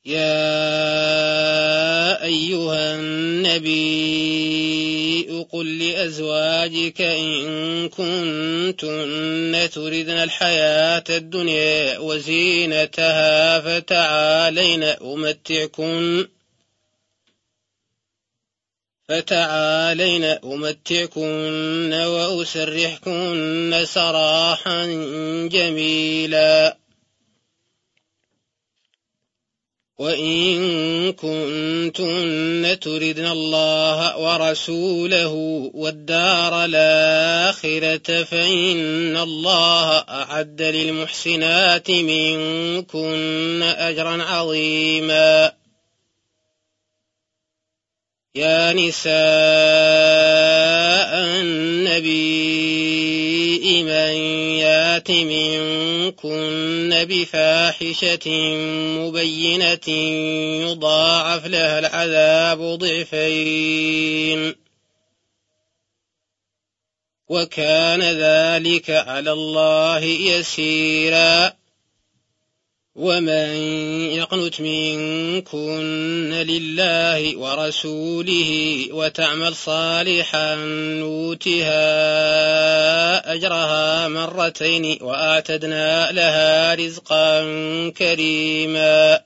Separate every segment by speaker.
Speaker 1: يا أيها النبي قل لأزواجك إن كنتن تردن الحياة الدنيا وزينتها فتعالين أمتعكن وأسرحكن سراحا جميلا. وإن كنتن تردن الله ورسوله والدار الآخرة فإن الله أعد للمحسنات منكن أجرا عظيما. يا نساء النبي من يات منكن بفاحشة مبينة يضاعف لها العذاب ضعفين وكان ذلك على الله يسيرا. ومن يقنت منكن لله ورسوله وتعمل صالحا نؤتها أجرها مرتين وأعتدنا لها رزقا كريما.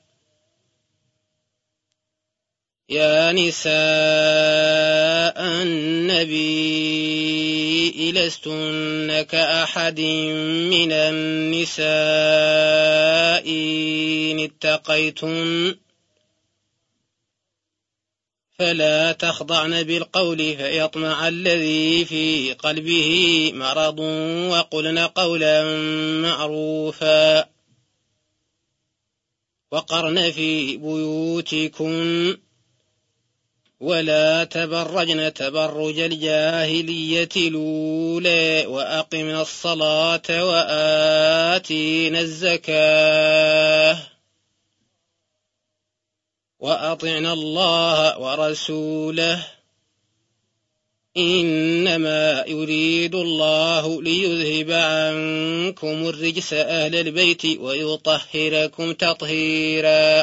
Speaker 1: يا نساء النبي لستن كأحد من النساء إن اتقيتن فلا تخضعن بالقول فيطمع الذي في قلبه مرض وقلن قولا معروفا. وقرن في بيوتكن ولا تبرجن تبرج الجاهلية الأولى وأقمنا الصلاة وآتينا الزكاة وأطعنا الله ورسوله إنما يريد الله ليذهب عنكم الرجس أهل البيت ويطهركم تطهيرا.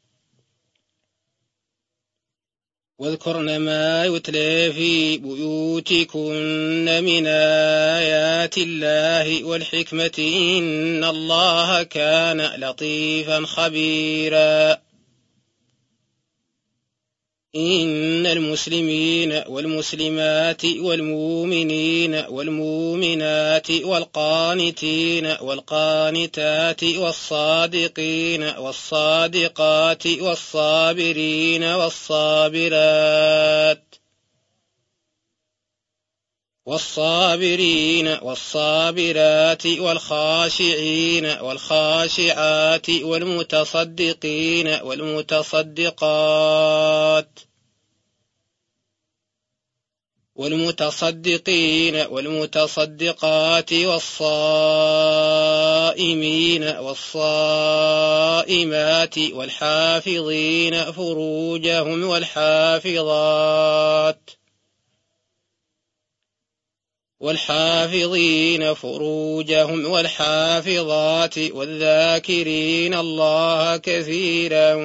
Speaker 1: واذكرن ما يتلى في بيوتكن من آيات الله والحكمة إن الله كان لطيفا خبيرا. إن المسلمين والمسلمات والمؤمنين والمؤمنات والقانتين والقانتات والصادقين والصادقات والصابرين والصابرات والخاشعين والخاشعات والمتصدقين والمتصدقات والصائمين والصائمات والحافظين فروجهم والحافظات والذاكرين الله كثيرا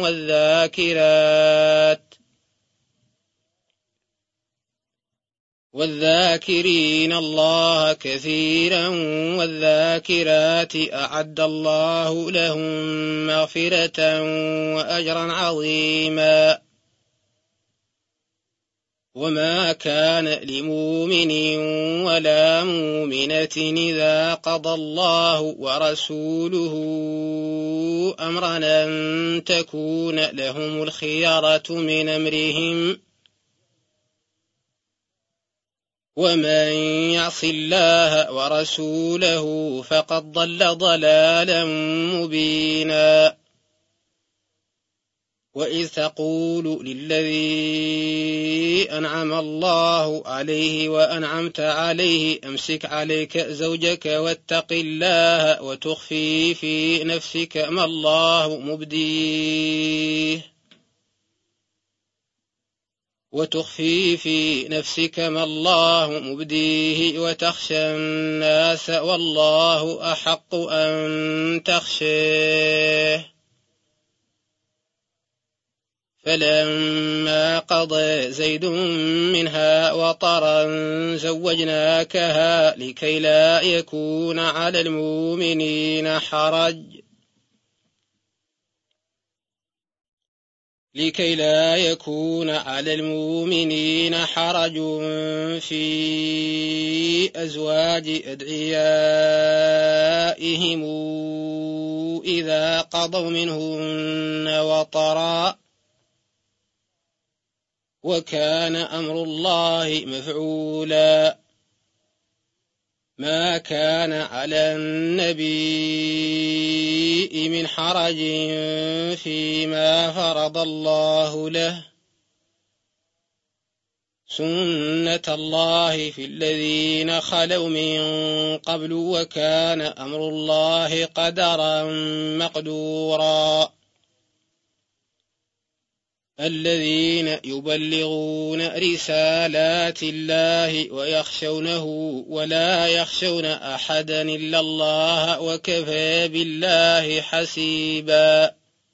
Speaker 1: والذاكرات أعد الله لهم مغفرة وأجرا عظيما. وما كان لمؤمن ولا مؤمنة إذا قضى الله ورسوله أمرا أن تكون لهم الخيرة من أمرهم ومن يعص الله ورسوله فقد ضل ضلالا مبينا. وإذ تقول للذي أنعم الله عليه وأنعمت عليه أمسك عليك زوجك واتق الله وتخفي في نفسك ما الله مبديه وتخشى الناس والله أحق أن تخشاه فلما قضى زيد منها وطرا زوجناكها لكي لا يكون على المؤمنين حرج في أزواج أدعيائهم إذا قضوا منهن وطرا وكان أمر الله مفعولا ما كان على النبي من حرج فيما فرض الله له سنة الله في الذين خلوا من قبل وكان أمر الله قدرا مقدورا الذين يبلغون رسالات الله ويخشونه ولا يخشون أحدا إلا الله وكفى بالله حسيبا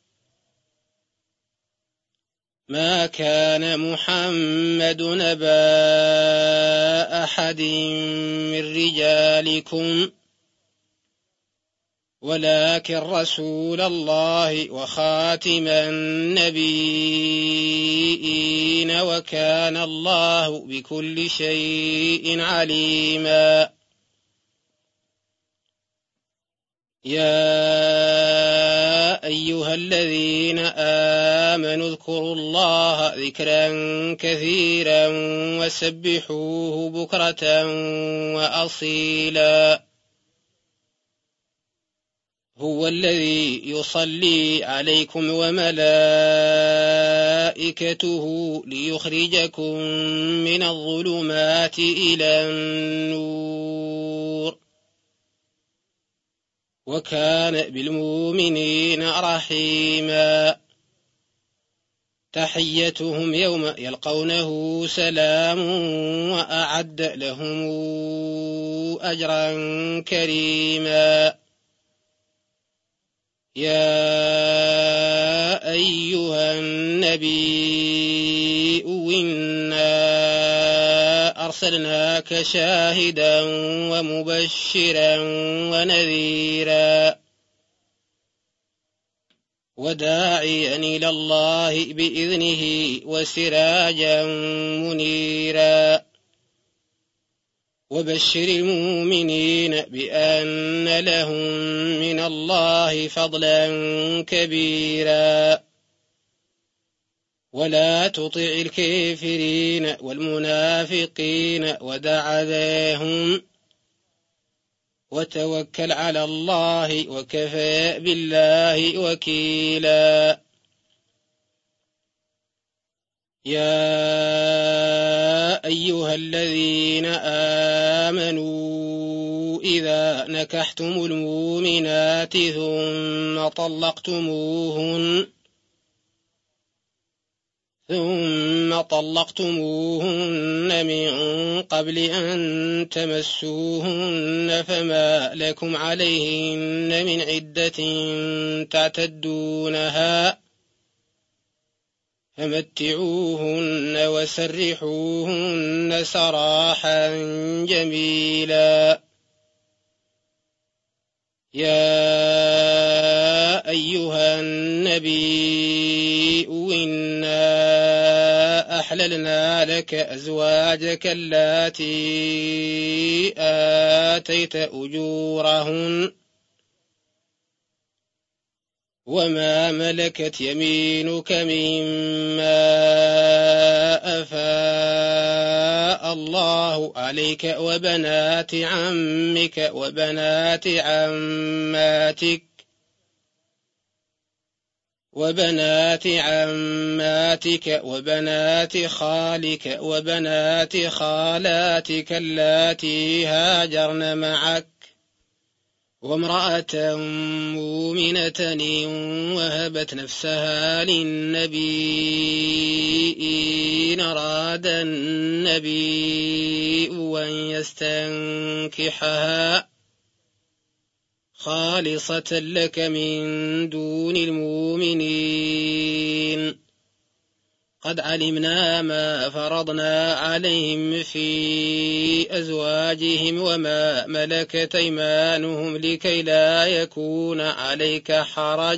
Speaker 1: ما كان محمد نبا أحد من رجالكم ولكن رسول الله وخاتم النبيين وكان الله بكل شيء عليما يا أيها الذين آمنوا اذكروا الله ذكرا كثيرا وسبحوه بكرة وأصيلا هو الذي يصلي عليكم وملائكته ليخرجكم من الظلمات إلى النور وكان بالمؤمنين رحيما تحيتهم يوم يلقونه سلام وأعد لهم أجرا كريما يا أيها النبي إنا أرسلناك شاهدا ومبشرا ونذيرا وداعيا إلى الله بإذنه وسراجا منيرا وبشر المؤمنين بأن لهم من الله فضلا كبيرا ولا تطع الكافرين والمنافقين ودع أذاهم وتوكل على الله وكفى بالله وكيلا يا أيها الذين آمنوا إذا نكحتم المؤمنات ثم طلقتموهن من قبل أن تمسوهن فما لكم عليهن من عدة تعتدونها فمتعوهن وسرحوهن سراحا جميلا يا أيها النبي إنا أحللنا لك أزواجك اللاتي آتيت أجورهن وما ملكت يمينك مما أفاء الله عليك وبنات عمك وبنات عماتك وبنات خالك وبنات خالاتك اللاتي هاجرن معك وامرأة مؤمنة وهبت نفسها للنبي إن أراد النبي أن يستنكحها خالصة لك من دون المؤمنين قد علمنا ما فرضنا عليهم في أزواجهم وما ملكت أيمانهم لكي لا يكون عليك حرج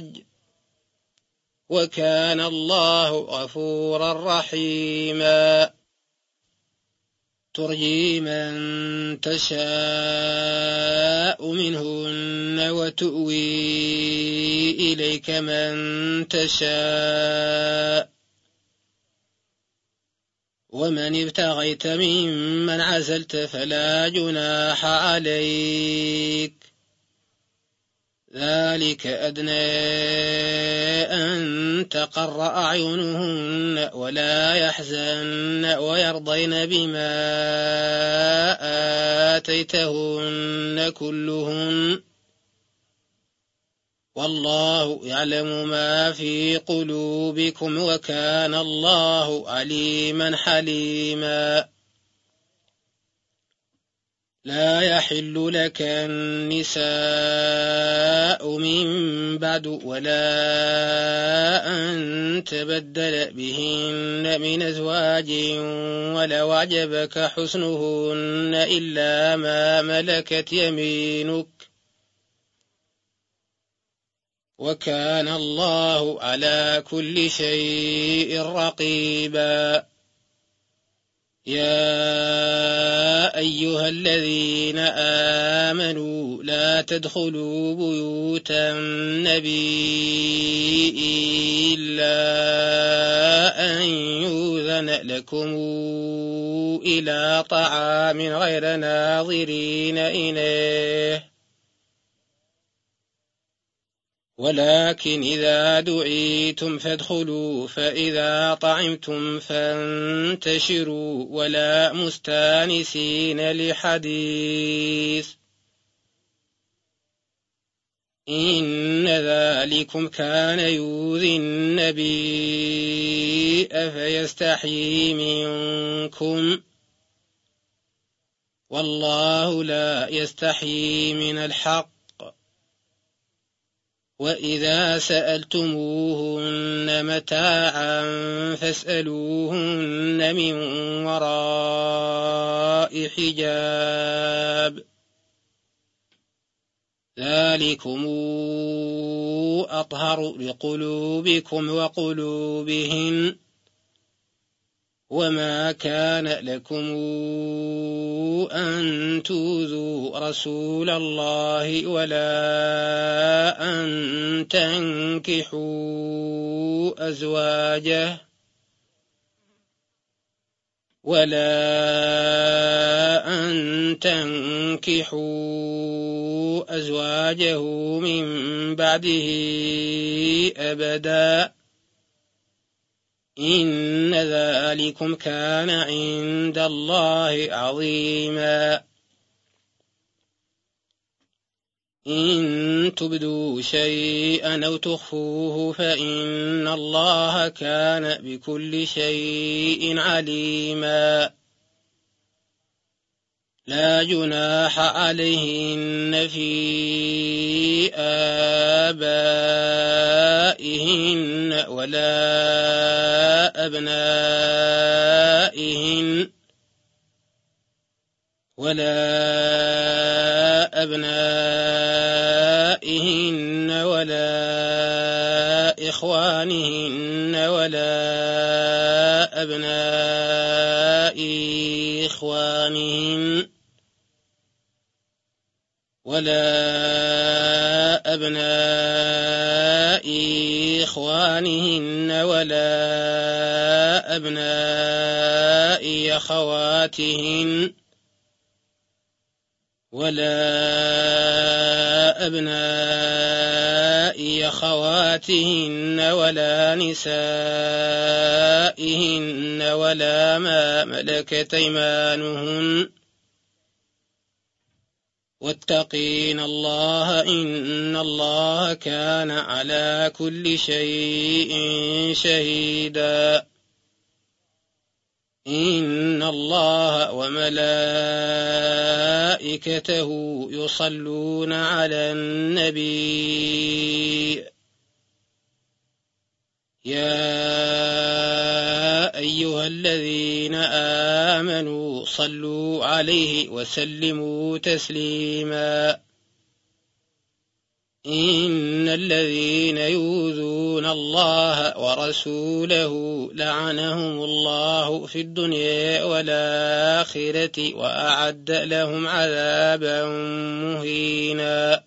Speaker 1: وكان الله غفورا رحيما ترجي من تشاء منهن وتؤوي إليك من تشاء ومن ابتغيت ممن عزلت فلا جناح عليك ذلك أدنى أن تقر أعينهن ولا يحزن ويرضين بما آتيتهن كلهن والله يعلم ما في قلوبكم وكان الله عليما حليما لا يحل لك النساء من بعد ولا أن تبدل بهن من أزواج ولو أعجبك حسنهن إلا ما ملكت يمينك وكان الله على كل شيء رقيبا يا أيها الذين آمنوا لا تدخلوا بيوت النبي إلا أن يؤذن لكم إلى طعام غير ناظرين إناه ولكن إذا دعيتم فادخلوا فإذا طعمتم فانتشروا ولا مستانسين لحديث إن ذلكم كان يؤذي النبي فيستحيي منكم والله لا يستحيي من الحق وإذا سألتموهن متاعا فاسألوهن من وراء حجاب ذلكم أطهر لقلوبكم وقلوبهن وما كان لكم أن تؤذوا رسول الله ولا أن تنكحوا أزواجه من بعده أبدا إن ذلكم كان عند الله عظيما إن تبدوا شيئا أو تخفوه فإن الله كان بكل شيء عليما لا جناح عليهن في آبائهن ولا أبنائهن ولا إخوانهن ولا أبناء إخوانهن ولا أبناء أخواتهن ولا نسائهن ولا ما ملكت أيمانهن واتقين الله إن الله كان على كل شيء شهيدا إن الله وملائكته يصلون على النبي يا أيها الذين آمنوا صلوا عليه وسلموا تسليما إن الذين يؤذون الله ورسوله لعنهم الله في الدنيا والآخرة وأعد لهم عذابا مهينا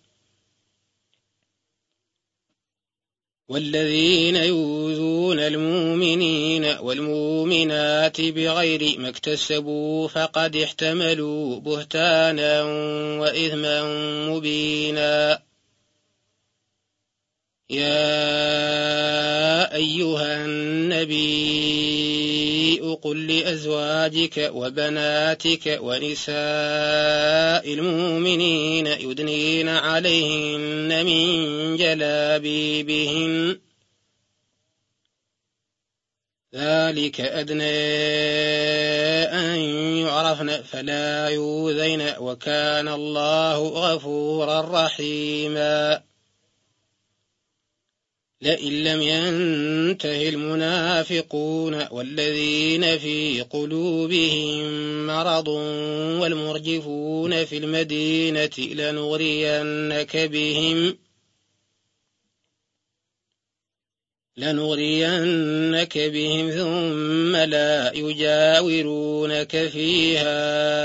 Speaker 1: والذين يؤذون المؤمنين والمؤمنات بغير ما اكتسبوا فقد احتملوا بهتانا وإثما مبينا يا أيها النبي قل لأزواجك وبناتك ونساء المؤمنين يدنين عليهن من جلابيبهن ذلك أدنى أن يعرفن فلا يؤذين وكان الله غفورا رحيما لئن لم ينته المنافقون والذين في قلوبهم مرض والمرجفون في المدينة لنغرينك بهم ثم لا يجاورونك فيها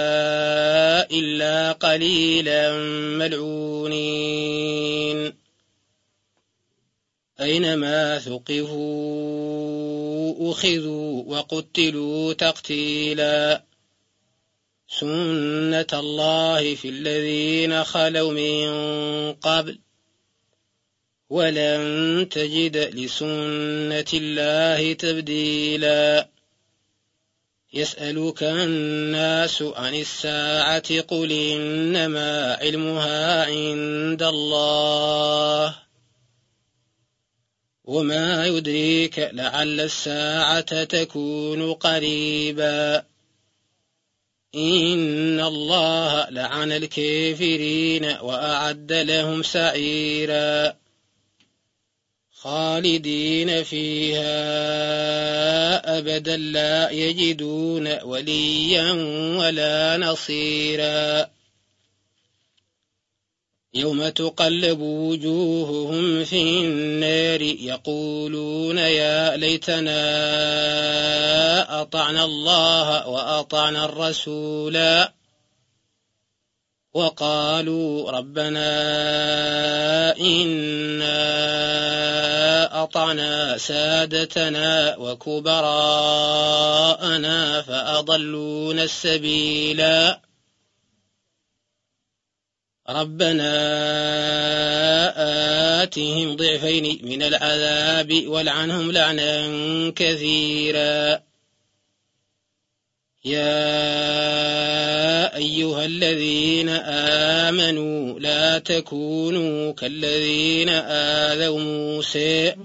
Speaker 1: إلا قليلا ملعونين أينما ثقفوا أخذوا وقتلوا تقتيلا سنة الله في الذين خلوا من قبل ولن تجد لسنة الله تبديلا يسألك الناس عن الساعة قل إنما علمها عند الله وما يدريك لعل الساعة تكون قريبا إن الله لعن الكافرين وأعد لهم سعيرا خالدين فيها أبدا لا يجدون وليا ولا نصيرا يوم تقلب وجوههم في النار يقولون يا ليتنا أطعنا الله وأطعنا الرسولا وقالوا ربنا إنا أطعنا سادتنا وكبراءنا فأضلونا السبيلا ربنا آتهم ضعفين من العذاب والعنهم لعنا كثيرا يا أيها الذين آمنوا لا تكونوا كالذين آذوا موسى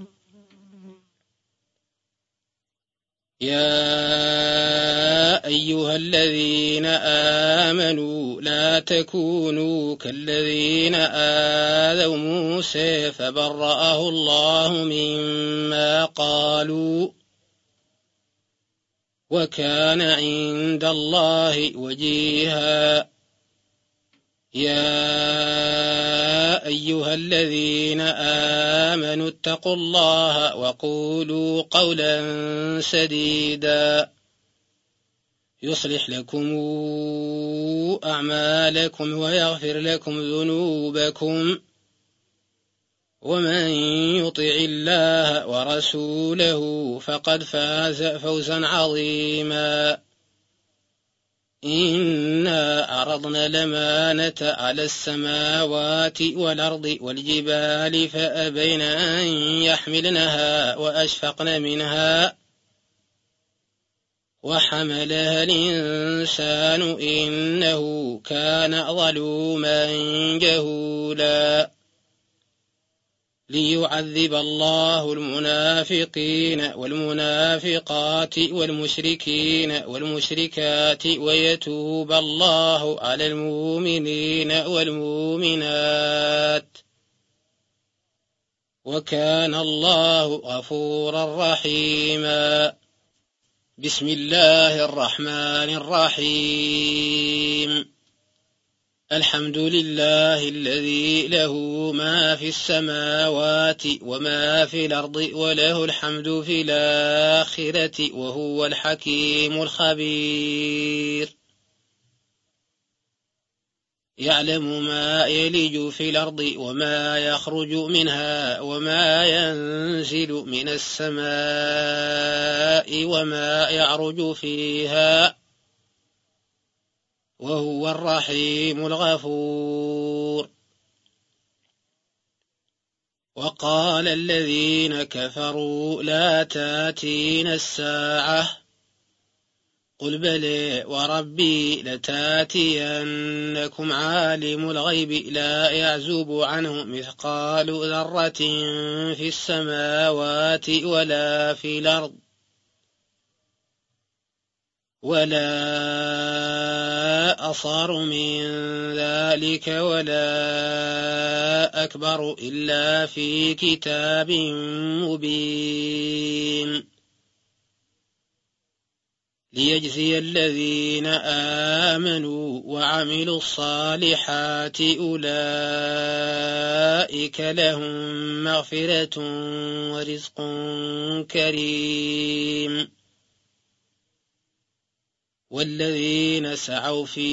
Speaker 1: يا أيها الذين آمنوا لا تكونوا كالذين آذوا موسى فبرأه الله مما قالوا وكان عند الله وجيها يا أيها الذين آمنوا اتقوا الله وقولوا قولا سديدا يصلح لكم أعمالكم ويغفر لكم ذنوبكم ومن يطع الله ورسوله فقد فاز فوزا عظيما إنا عرضنا الأمانة على السماوات والأرض والجبال فأبين أن يحملنها وأشفقن منها وحملها الإنسان إنه كان ظلوما جهولا ليعذب الله المنافقين والمنافقات والمشركين والمشركات ويتوب الله على المؤمنين والمؤمنات وكان الله غفورا رحيما بسم الله الرحمن الرحيم الحمد لله الذي له ما في السماوات وما في الأرض وله الحمد في الآخرة وهو الحكيم الخبير يعلم ما يلج في الأرض وما يخرج منها وما ينزل من السماء وما يعرج فيها وهو الرحيم الغفور وقال الذين كفروا لا تاتينا الساعة قل بلى وربي لتاتينكم عالم الغيب لا يعزب عنه مثقال ذرة في السماوات ولا في الأرض ولا أصغر من ذلك ولا أكبر إلا في كتاب مبين ليجزي الذين آمنوا وعملوا الصالحات أولئك لهم مغفرة ورزق كريم والذين سعوا في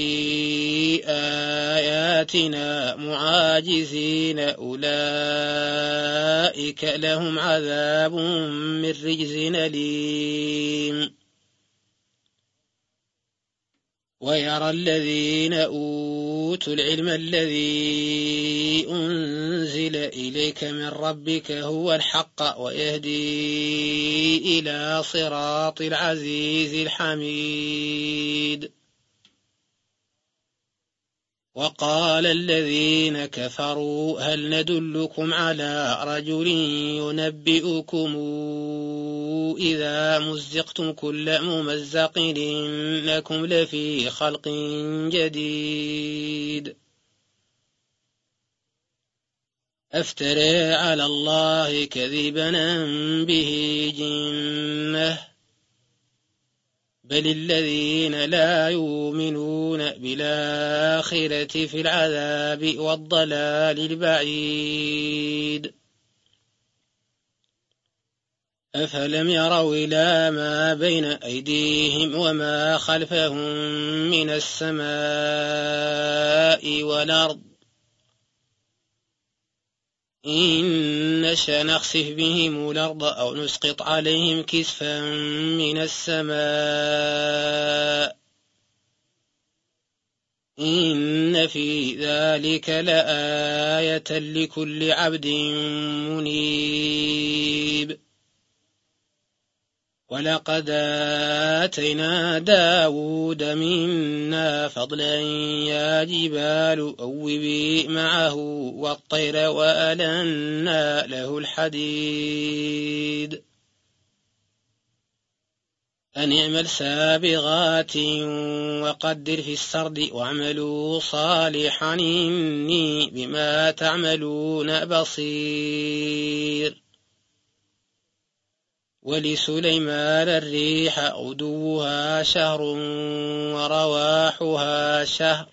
Speaker 1: آياتنا معاجزين أولئك لهم عذاب من رجز أليم ويرى الذين أوتوا العلم الذي أنزل إليك من ربك هو الحق ويهدي إلى صراط العزيز الحميد وقال الذين كفروا هل ندلكم على رجل ينبئكم إذا مزقتم كل ممزق إنكم لفي خلق جديد أفترى على الله كذبا أم به جنة بل الذين لا يؤمنون بالآخرة في العذاب والضلال البعيد أفلم يروا إلى ما بين أيديهم وما خلفهم من السماء والأرض إن نشأ نخسف بهم الأرض أو نسقط عليهم كسفا من السماء إن في ذلك لآية لكل عبد منيب ولقد آتينا داود منا فضلا يا جبال أوبي معه والطير وألنا له الحديد أن اعمل سابغات وقدر في السرد واعملوا صالحا إني بما تعملون بصير ولسليمان الريح غدوها شهر ورواحها شهر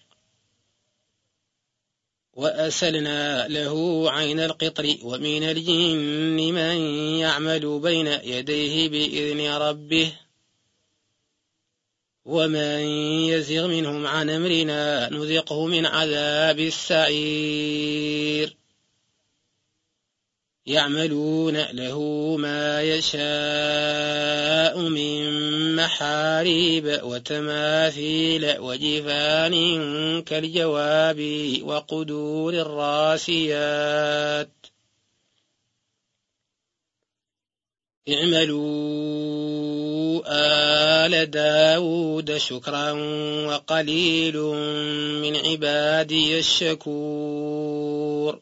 Speaker 1: وأسلنا له عين القطر ومن الجن من يعمل بين يديه بإذن ربه ومن يزغ منهم عن أمرنا نذقه من عذاب السعير يعملون له ما يشاء من محاريب وتماثيل وجفان كالجواب وقدور الراسيات اعملوا آل داود شكرا وقليل من عبادي الشكور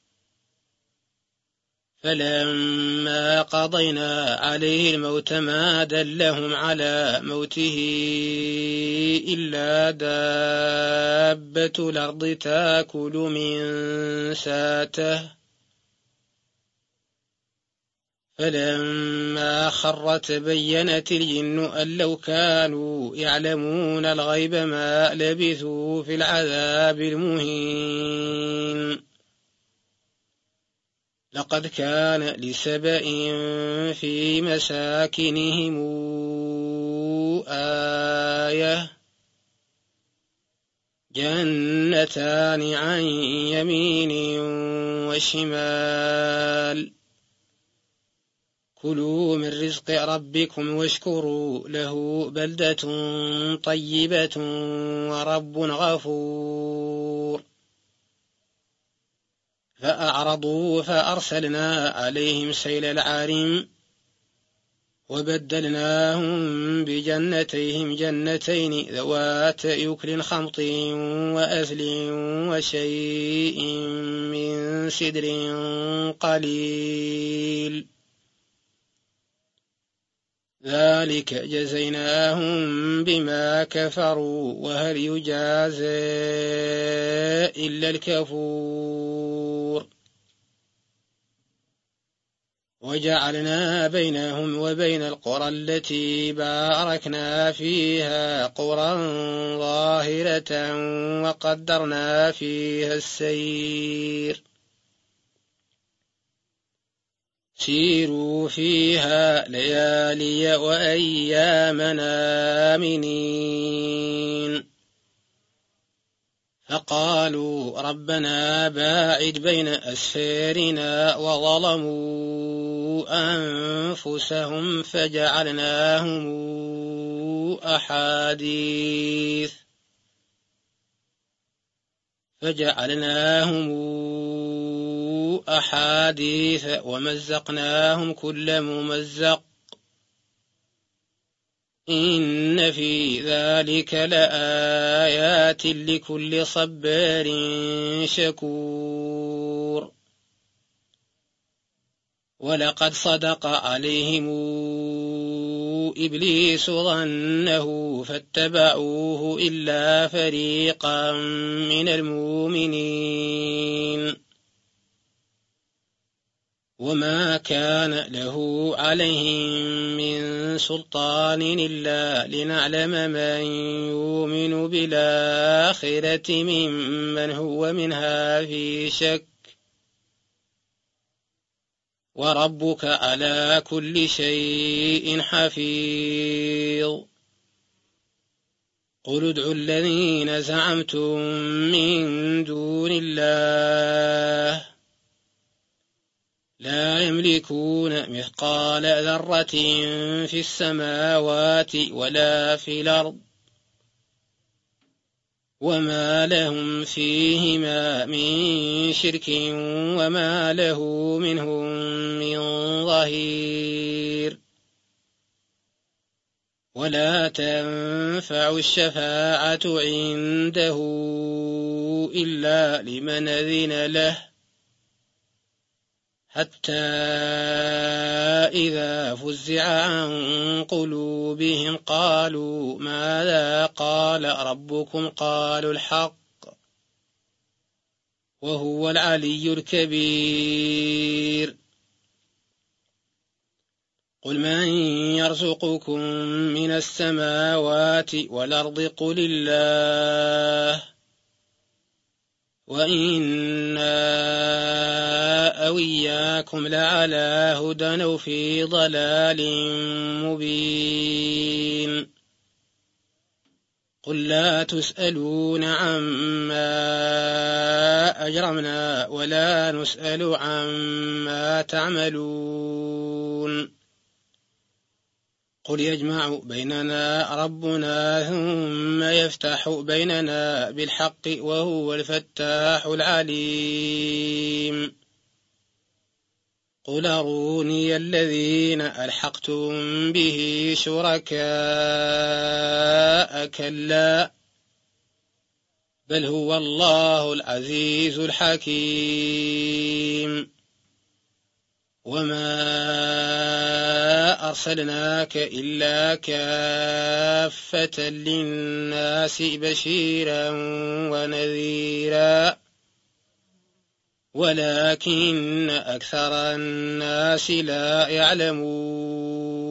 Speaker 1: فلما قضينا عليه الموت ما دلهم على موته إلا دابة الأرض تأكل من ساته فلما خر تبينت الجن أن لو كانوا يعلمون الغيب ما لبثوا في العذاب المهين. لقد كان لسبإ في مساكنهم آية جنتان عن يمين وشمال كلوا من رزق ربكم واشكروا له بلدة طيبة ورب غفور. فأعرضوا فأرسلنا عليهم سيل العارم وبدلناهم بجنتيهم جنتين ذوات يكل خمط وأثل وشيء من سدر قليل ذلك جزيناهم بما كفروا وهل يجازى إلا الكفور. وجعلنا بينهم وبين القرى التي باركنا فيها قرى ظاهرة وقدرنا فيها السير سيروا فيها ليالي وأيامنا آمنين. فقالوا ربنا باعد بين أسفارنا وظلموا أنفسهم فجعلناهم أحاديث ومزقناهم كل ممزق إن في ذلك لآيات لكل صبار شكور. ولقد صدق عليهم إبليس ظنه فاتبعوه إلا فريقا من المؤمنين وما كان له عليهم من سلطان إلا لنعلم من يؤمن بالآخرة ممن هو منها في شك وربك على كل شيء حفيظ. قل ادعوا الذين زعمتم من دون الله لا يملكون مثقال ذرة في السماوات ولا في الأرض وما لهم فيهما من شرك وما له منهم من ظهير. ولا تنفع الشفاعة عنده إلا لمن أذن له حتى إذا فزع عن قلوبهم قالوا ماذا قال ربكم قالوا الحق وهو العلي الكبير. قل من يرزقكم من السماوات والأرض قل الله وإنا أو إياكم لعلى هدى أو في ضلال مبين. قل لا تسألون عما أجرمنا ولا نسأل عما تعملون. قل يجمع بيننا ربنا ثم يفتح بيننا بالحق وهو الفتاح العليم. قل أروني الذين ألحقتم به شركاء كلا بل هو الله العزيز الحكيم. وما أرسلناك إلا كافة للناس بشيرا ونذيرا ولكن أكثر الناس لا يعلمون.